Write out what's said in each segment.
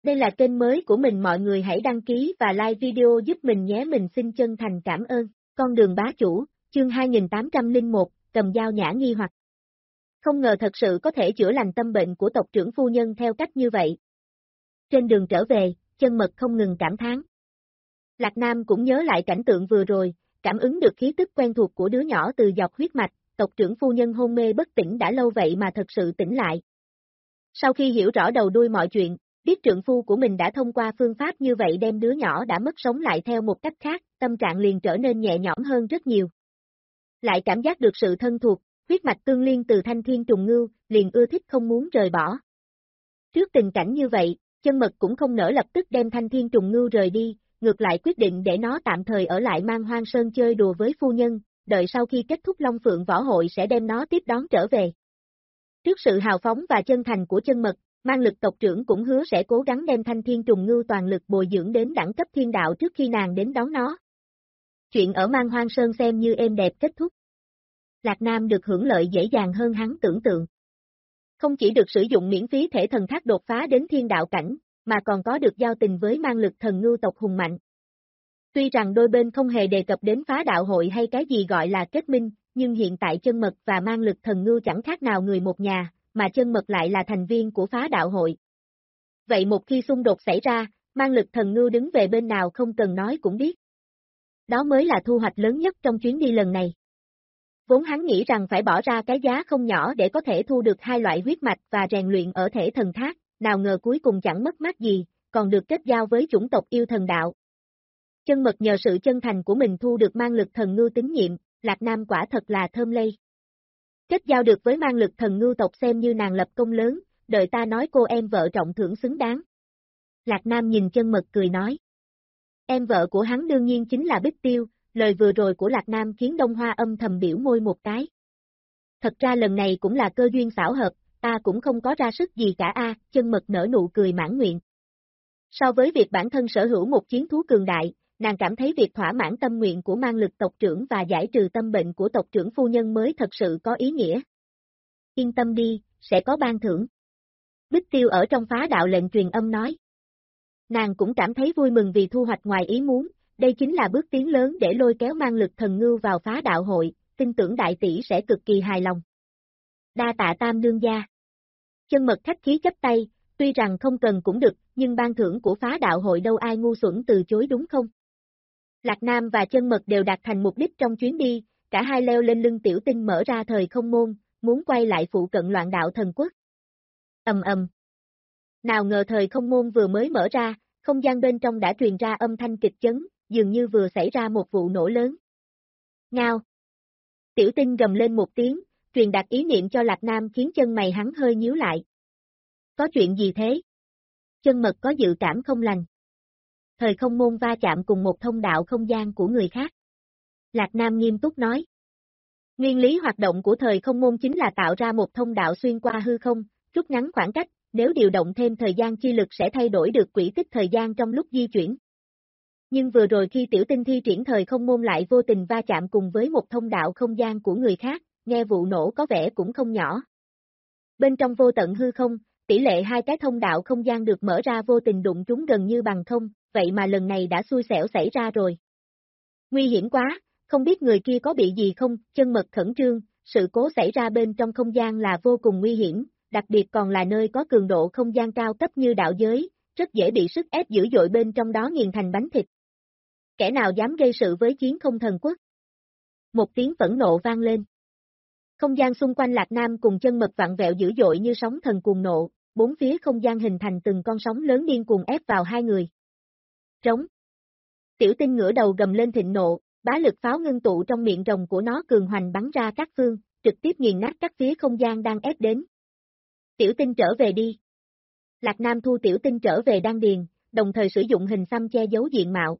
Đây là kênh mới của mình, mọi người hãy đăng ký và like video giúp mình nhé, mình xin chân thành cảm ơn. Con đường bá chủ, chương 2801, cầm dao nhã nghi hoặc. Không ngờ thật sự có thể chữa lành tâm bệnh của tộc trưởng phu nhân theo cách như vậy. Trên đường trở về, Chân Mật không ngừng cảm thán. Lạc Nam cũng nhớ lại cảnh tượng vừa rồi, cảm ứng được khí tức quen thuộc của đứa nhỏ từ dọc huyết mạch, tộc trưởng phu nhân hôn mê bất tỉnh đã lâu vậy mà thật sự tỉnh lại. Sau khi hiểu rõ đầu đuôi mọi chuyện, biết trượng phu của mình đã thông qua phương pháp như vậy đem đứa nhỏ đã mất sống lại theo một cách khác, tâm trạng liền trở nên nhẹ nhõm hơn rất nhiều. Lại cảm giác được sự thân thuộc, huyết mạch tương liên từ Thanh Thiên Trùng Ngưu, liền ưa thích không muốn rời bỏ. Trước tình cảnh như vậy, Chân Mật cũng không nỡ lập tức đem Thanh Thiên Trùng Ngưu rời đi, ngược lại quyết định để nó tạm thời ở lại Man Hoang Sơn chơi đùa với phu nhân, đợi sau khi kết thúc Long Phượng Võ Hội sẽ đem nó tiếp đón trở về. Trước sự hào phóng và chân thành của Chân Mật, Mang Lực tộc trưởng cũng hứa sẽ cố gắng đem Thanh Thiên Trùng Ngưu toàn lực bồi dưỡng đến đẳng cấp thiên đạo trước khi nàng đến đón nó. Chuyện ở Man Hoang Sơn xem như êm đẹp kết thúc. Lạc Nam được hưởng lợi dễ dàng hơn hắn tưởng tượng. Không chỉ được sử dụng miễn phí thể thần tháp đột phá đến thiên đạo cảnh, mà còn có được giao tình với Mang Lực thần ngưu tộc hùng mạnh. Tuy rằng đôi bên không hề đề cập đến phá đạo hội hay cái gì gọi là kết minh, nhưng hiện tại Chân Mật và Mang Lực thần ngưu chẳng khác nào người một nhà, mà Chân Mật lại là thành viên của phá đạo hội. Vậy một khi xung đột xảy ra, Mang Lực thần ngưu đứng về bên nào không cần nói cũng biết. Đó mới là thu hoạch lớn nhất trong chuyến đi lần này. Vốn hắn nghĩ rằng phải bỏ ra cái giá không nhỏ để có thể thu được hai loại huyết mạch và rèn luyện ở thể thần tháp, nào ngờ cuối cùng chẳng mất mát gì, còn được kết giao với chủng tộc yêu thần đạo. Chân Mật nhờ sự chân thành của mình thu được Mang Lực thần ngưu tín nhiệm, Lạc Nam quả thật là thơm lây. Kết giao được với Mang Lực thần ngưu tộc xem như nàng lập công lớn, đợi ta nói cô em vợ trọng thưởng xứng đáng. Lạc Nam nhìn Chân Mật cười nói. Em vợ của hắn đương nhiên chính là Bích Tiêu, lời vừa rồi của Lạc Nam khiến Đông Hoa âm thầm biểu môi một cái. Thật ra lần này cũng là cơ duyên xảo hợp, ta cũng không có ra sức gì cả a. Chân Mật nở nụ cười mãn nguyện. So với việc bản thân sở hữu một chiến thú cường đại, nàng cảm thấy việc thỏa mãn tâm nguyện của Mang Lực tộc trưởng và giải trừ tâm bệnh của tộc trưởng phu nhân mới thật sự có ý nghĩa. Yên tâm đi, sẽ có ban thưởng. Bích Tiêu ở trong phá đạo lệnh truyền âm nói. Nàng cũng cảm thấy vui mừng vì thu hoạch ngoài ý muốn, đây chính là bước tiến lớn để lôi kéo Mang Lực thần ngưu vào phá đạo hội, tin tưởng đại tỷ sẽ cực kỳ hài lòng. Đa tạ Tam đương gia. Chân Mật khách khí chấp tay, tuy rằng không cần cũng được, nhưng ban thưởng của phá đạo hội đâu ai ngu xuẩn từ chối đúng không? Lạc Nam và Chân Mật đều đạt thành mục đích trong chuyến đi, cả hai leo lên lưng Tiểu Tinh mở ra thời không môn, muốn quay lại phụ cận Loạn Đạo Thần Quốc. Ầm. Nào ngờ thời không môn vừa mới mở ra, không gian bên trong đã truyền ra âm thanh kịch chấn, dường như vừa xảy ra một vụ nổ lớn. Ngao. Tiểu Tinh gầm lên một tiếng, truyền đạt ý niệm cho Lạc Nam khiến chân mày hắn hơi nhíu lại. Có chuyện gì thế? Chân Mật có dự cảm không lành. Thời không môn va chạm cùng một thông đạo không gian của người khác. Lạc Nam nghiêm túc nói. Nguyên lý hoạt động của thời không môn chính là tạo ra một thông đạo xuyên qua hư không, rút ngắn khoảng cách, nếu điều động thêm thời gian chi lực sẽ thay đổi được quỹ tích thời gian trong lúc di chuyển. Nhưng vừa rồi khi Tiểu Tinh thi triển thời không môn lại vô tình va chạm cùng với một thông đạo không gian của người khác, nghe vụ nổ có vẻ cũng không nhỏ. Bên trong vô tận hư không, tỷ lệ hai cái thông đạo không gian được mở ra vô tình đụng chúng gần như bằng không, vậy mà lần này đã xui xẻo xảy ra rồi. Nguy hiểm quá, không biết người kia có bị gì không? Chân Mật khẩn trương, sự cố xảy ra bên trong không gian là vô cùng nguy hiểm, đặc biệt còn là nơi có cường độ không gian cao cấp như đạo giới, rất dễ bị sức ép dữ dội bên trong đó nghiền thành bánh thịt. Kẻ nào dám gây sự với Chiến Không Thần Quốc? Một tiếng phẫn nộ vang lên. Không gian xung quanh Lạc Nam cùng Chân Mật vặn vẹo dữ dội như sóng thần cuồng nộ, bốn phía không gian hình thành từng con sóng lớn điên cuồng ép vào hai người. Trống. Tiểu Tinh ngửa đầu gầm lên thịnh nộ, bá lực pháo ngưng tụ trong miệng rồng của nó cường hoành bắn ra các phương, trực tiếp nghiền nát các phía không gian đang ép đến. Tiểu Tinh trở về đi. Lạc Nam thu Tiểu Tinh trở về đan điền, đồng thời sử dụng hình xăm che giấu diện mạo.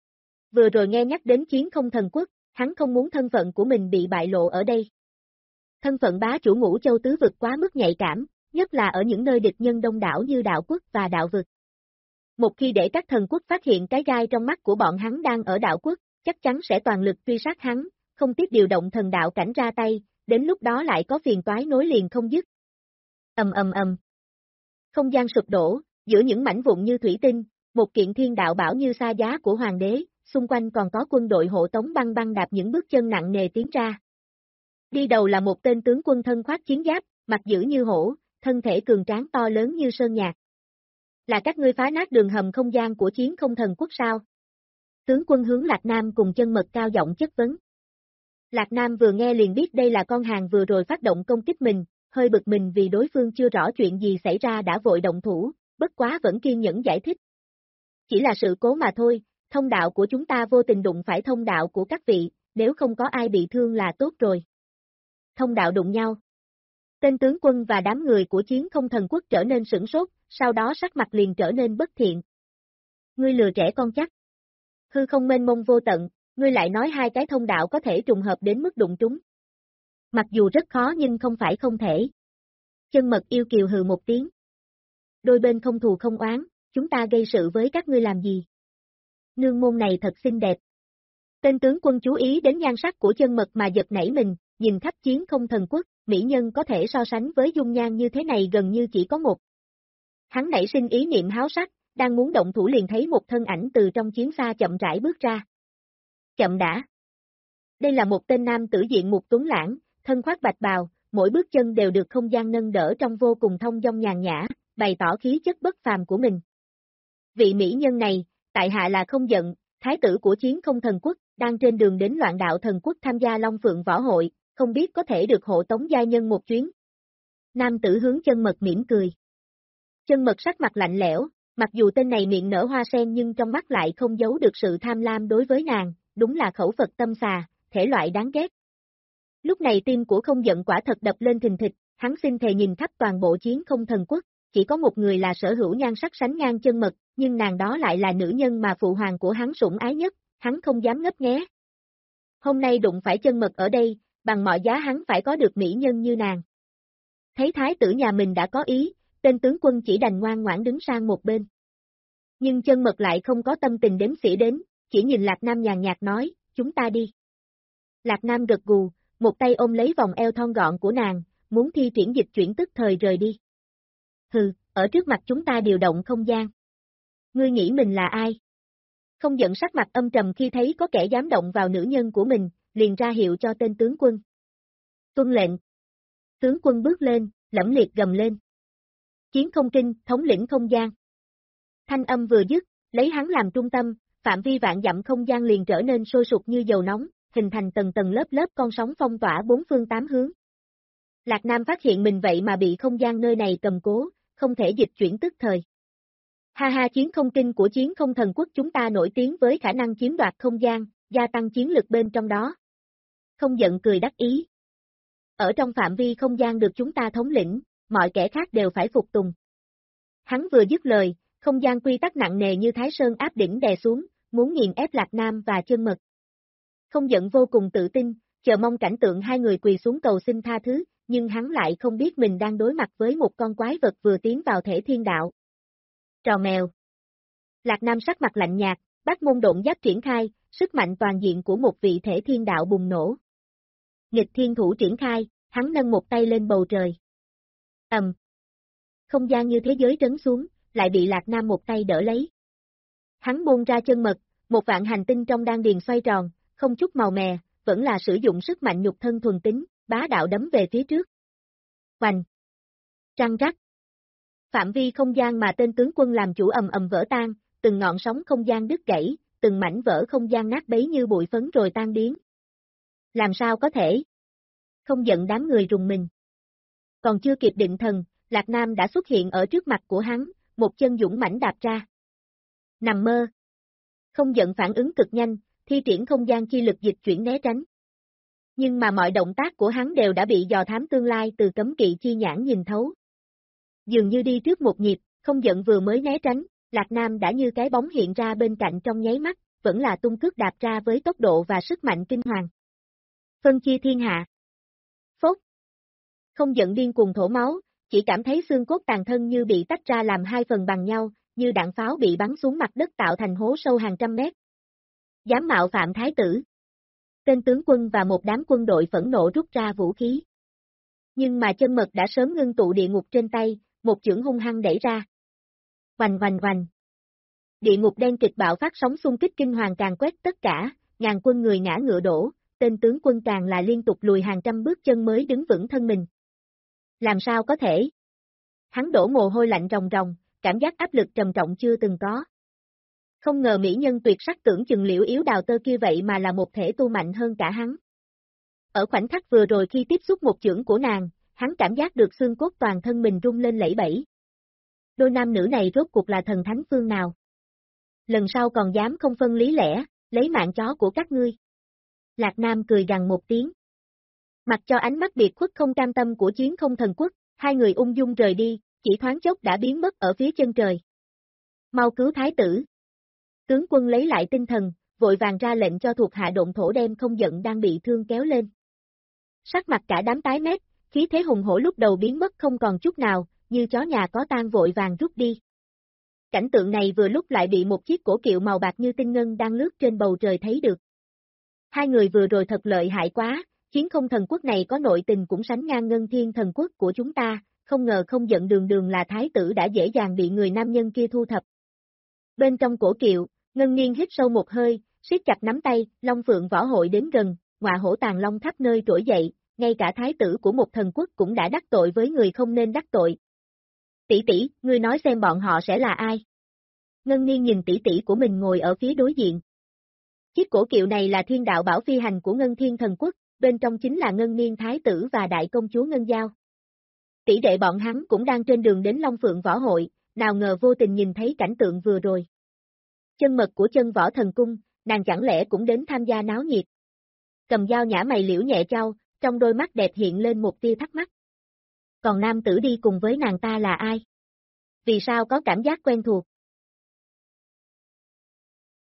Vừa rồi nghe nhắc đến Chiến Không Thần Quốc, hắn không muốn thân phận của mình bị bại lộ ở đây. Thân phận bá chủ Ngũ Châu tứ vực quá mức nhạy cảm, nhất là ở những nơi địch nhân đông đảo như đạo quốc và đạo vực. Một khi để các thần quốc phát hiện cái gai trong mắt của bọn hắn đang ở đạo quốc, chắc chắn sẽ toàn lực truy sát hắn, không tiếc điều động thần đạo cảnh ra tay, đến lúc đó lại có phiền toái nối liền không dứt. Ầm. Không gian sụp đổ, Giữa những mảnh vụn như thủy tinh, một kiện thiên đạo bảo như sa giá của hoàng đế, xung quanh còn có quân đội hộ tống băng băng đạp những bước chân nặng nề tiến ra. Đi đầu là một tên tướng quân thân khoác chiến giáp, mặt dữ như hổ, thân thể cường tráng to lớn như sơn nhạc. Là các ngươi phá nát đường hầm không gian của Chiến Không Thần Quốc sao? Tướng quân hướng Lạc Nam cùng Chân Mật cao giọng chất vấn. Lạc Nam vừa nghe liền biết đây là con hàng vừa rồi phát động công kích mình, hơi bực mình vì đối phương chưa rõ chuyện gì xảy ra đã vội động thủ, bất quá vẫn kiên nhẫn giải thích. Chỉ là sự cố mà thôi, thông đạo của chúng ta vô tình đụng phải thông đạo của các vị, nếu không có ai bị thương là tốt rồi. Thông đạo đụng nhau. Tên tướng quân và đám người của Chiến Không Thần Quốc trở nên sửng sốt, sau đó sắc mặt liền trở nên bất thiện. Ngươi lừa trẻ con chắc. Hư không mênh mông vô tận, ngươi lại nói hai cái thông đạo có thể trùng hợp đến mức đụng trúng. Mặc dù rất khó nhưng không phải không thể. Chân Mật yêu kiều hừ một tiếng. Đôi bên không thù không oán, chúng ta gây sự với các ngươi làm gì? Nương môn này thật xinh đẹp. Tên tướng quân chú ý đến nhan sắc của Chân Mật mà giật nảy mình, nhìn khắp Chiến Không Thần Quốc, mỹ nhân có thể so sánh với dung nhan như thế này gần như chỉ có một. Hắn nảy sinh ý niệm háo sắc, đang muốn động thủ liền thấy một thân ảnh từ trong chiến xa chậm rãi bước ra. Chậm đã. Đây là một tên nam tử diện mục tuấn lãng, thân khoác bạch bào, mỗi bước chân đều được không gian nâng đỡ trong vô cùng thông dong nhàn nhã, bày tỏ khí chất bất phàm của mình. Vị mỹ nhân này, tại hạ là Không Giận, thái tử của Chiến Không Thần Quốc, đang trên đường đến Loạn Đạo Thần Quốc tham gia Long Phượng Võ Hội, không biết có thể được hộ tống gia nhân một chuyến. Nam tử hướng Chân Mật mỉm cười. Chân Mật sắc mặt lạnh lẽo, mặc dù tên này miệng nở hoa sen nhưng trong mắt lại không giấu được sự tham lam đối với nàng, đúng là khẩu Phật tâm xà, thể loại đáng ghét. Lúc này tim của Không Giận quả thật đập lên thình thịch, hắn xin thề nhìn khắp toàn bộ Chiến Không Thần Quốc, chỉ có một người là sở hữu nhan sắc sánh ngang Chân Mật, nhưng nàng đó lại là nữ nhân mà phụ hoàng của hắn sủng ái nhất, hắn không dám ngấp nghé. Hôm nay đụng phải Chân Mật ở đây, bằng mọi giá hắn phải có được mỹ nhân như nàng. Thấy thái tử nhà mình đã có ý, tên tướng quân chỉ đành ngoan ngoãn đứng sang một bên. Nhưng Chân Mật lại không có tâm tình đếm xỉa đến, chỉ nhìn Lạc Nam nhàn nhạt nói, chúng ta đi. Lạc Nam gật gù, một tay ôm lấy vòng eo thon gọn của nàng, muốn thi triển dịch chuyển tức thời rời đi. Hừ, ở trước mặt chúng ta điều động không gian. Ngươi nghĩ mình là ai? Không Giận sắc mặt âm trầm khi thấy có kẻ dám động vào nữ nhân của mình, liền ra hiệu cho tên tướng quân. Tuân lệnh. Tướng quân bước lên, lẫm liệt gầm lên. Chiến Không Kinh, thống lĩnh không gian. Thanh âm vừa dứt, lấy hắn làm trung tâm, phạm vi vạn dặm không gian liền trở nên sôi sục như dầu nóng, hình thành tầng tầng lớp lớp con sóng phong tỏa bốn phương tám hướng. Lạc Nam phát hiện mình vậy mà bị không gian nơi này cầm cố, không thể dịch chuyển tức thời. Ha ha, Chiến Không Kinh của Chiến Không Thần Quốc chúng ta nổi tiếng với khả năng chiếm đoạt không gian, gia tăng chiến lực bên trong đó. Không Giận cười đắc ý. Ở trong phạm vi không gian được chúng ta thống lĩnh, mọi kẻ khác đều phải phục tùng. Hắn vừa dứt lời, không gian quy tắc nặng nề như Thái Sơn áp đỉnh đè xuống, muốn nghiền ép Lạc Nam và Chân Mật. Không Giận vô cùng tự tin, chờ mong cảnh tượng hai người quỳ xuống cầu xin tha thứ, nhưng hắn lại không biết mình đang đối mặt với một con quái vật vừa tiến vào thể thiên đạo. Trò mèo. Lạc Nam sắc mặt lạnh nhạt, Bát Môn Độn Giáp triển khai, sức mạnh toàn diện của một vị thể thiên đạo bùng nổ. Nghịch thiên thủ triển khai, hắn nâng một tay lên bầu trời. Không gian như thế giới trấn xuống, lại bị Lạc Nam một tay đỡ lấy. Hắn buông ra Chân Mật, một vạn hành tinh trong đan điền xoay tròn, không chút màu mè, vẫn là sử dụng sức mạnh nhục thân thuần tính, bá đạo đấm về phía trước. Hoành. Răng rắc. Phạm vi không gian mà tên tướng quân làm chủ ầm ầm vỡ tan, từng ngọn sóng không gian đứt gãy, từng mảnh vỡ không gian nát bấy như bụi phấn rồi tan biến. Làm sao có thể? Không Giận đám người rùng mình. Còn chưa kịp định thần, Lạc Nam đã xuất hiện ở trước mặt của hắn, một chân dũng mãnh đạp ra. Nằm mơ. Không Giận phản ứng cực nhanh, thi triển không gian chi lực dịch chuyển né tránh. Nhưng mà mọi động tác của hắn đều đã bị dò thám tương lai từ cấm kỵ chi nhãn nhìn thấu. Dường như đi trước một nhịp, Không Giận vừa mới né tránh, Lạc Nam đã như cái bóng hiện ra bên cạnh trong nháy mắt, vẫn là tung cước đạp ra với tốc độ và sức mạnh kinh hoàng. Phân chia thiên hạ. Phốt. Không Giận điên cuồng thổ máu, chỉ cảm thấy xương cốt tàn thân như bị tách ra làm hai phần bằng nhau, như đạn pháo bị bắn xuống mặt đất tạo thành hố sâu hàng trăm mét. Dám mạo phạm thái tử. Tên tướng quân và một đám quân đội phẫn nộ rút ra vũ khí. Nhưng mà Chân Mật đã sớm ngưng tụ địa ngục trên tay, một chưởng hung hăng đẩy ra. Oanh oanh oanh. Địa ngục đen kịch bạo phát sóng xung kích kinh hoàng càng quét tất cả, ngàn quân người ngã ngựa đổ, tên tướng quân càng là liên tục lùi hàng trăm bước chân mới đứng vững thân mình. Làm sao có thể? Hắn đổ mồ hôi lạnh ròng ròng, cảm giác áp lực trầm trọng chưa từng có. Không ngờ mỹ nhân tuyệt sắc tưởng chừng liễu yếu đào tơ kia vậy mà là một thể tu mạnh hơn cả hắn. Ở khoảnh khắc vừa rồi khi tiếp xúc một chưởng của nàng, hắn cảm giác được xương cốt toàn thân mình rung lên lẫy bẫy. Đôi nam nữ này rốt cuộc là thần thánh phương nào? Lần sau còn dám không phân lý lẽ, lấy mạng chó của các ngươi. Lạc Nam cười gằn một tiếng. Mặc cho ánh mắt biệt khuất không cam tâm của Chiến Không Thần Quốc, hai người ung dung rời đi, chỉ thoáng chốc đã biến mất ở phía chân trời. Mau cứu thái tử. Tướng quân lấy lại tinh thần, vội vàng ra lệnh cho thuộc hạ Độn Thổ đem Không Giận đang bị thương kéo lên. Sắc mặt cả đám tái mét, khí thế hùng hổ lúc đầu biến mất không còn chút nào, như chó nhà có tang vội vàng rút đi. Cảnh tượng này vừa lúc lại bị một chiếc cổ kiệu màu bạc như tinh ngân đang lướt trên bầu trời thấy được. Hai người vừa rồi thật lợi hại quá, Chiến Không Thần Quốc này có nội tình cũng sánh ngang Ngân Thiên Thần Quốc của chúng ta, không ngờ Không Giận đường đường là thái tử đã dễ dàng bị người nam nhân kia thu thập. Bên trong cổ kiệu, Ngân Nghiên hít sâu một hơi, siết chặt nắm tay, Long Phượng võ hội đến gần, ngọa hổ tàng long khắp nơi trỗi dậy, ngay cả thái tử của một thần quốc cũng đã đắc tội với người không nên đắc tội. Tỷ tỷ, ngươi nói xem bọn họ sẽ là ai? Ngân Nghiên nhìn tỷ tỷ của mình ngồi ở phía đối diện. Chiếc cổ kiệu này là thiên đạo bảo phi hành của Ngân Thiên Thần Quốc, bên trong chính là Ngân Nghiên thái tử và đại công chúa Ngân Giao. Tỷ đệ bọn hắn cũng đang trên đường đến Long Phượng võ hội, nào ngờ vô tình nhìn thấy cảnh tượng vừa rồi. Chân mật của Chân Võ Thần Cung, nàng chẳng lẽ cũng đến tham gia náo nhiệt. Cầm dao nhã mày liễu nhẹ trao, trong đôi mắt đẹp hiện lên một tia thắc mắc. Còn nam tử đi cùng với nàng ta là ai? Vì sao có cảm giác quen thuộc?